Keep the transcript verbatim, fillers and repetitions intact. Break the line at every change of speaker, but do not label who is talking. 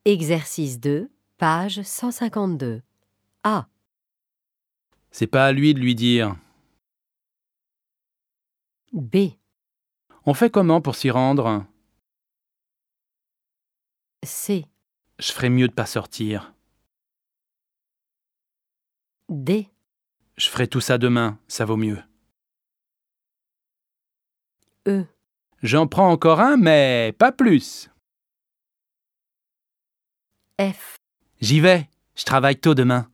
Exercice deux, page cent cinquante-deux. A.
C'est pas à lui de lui dire.
B.
On fait comment pour s'y rendre?
C.
Je ferais mieux de pas sortir.
D.
Je ferai tout ça demain, ça vaut mieux.
E.
J'en prends encore un, mais pas plus.
F.
J'y vais, je travaille tôt demain.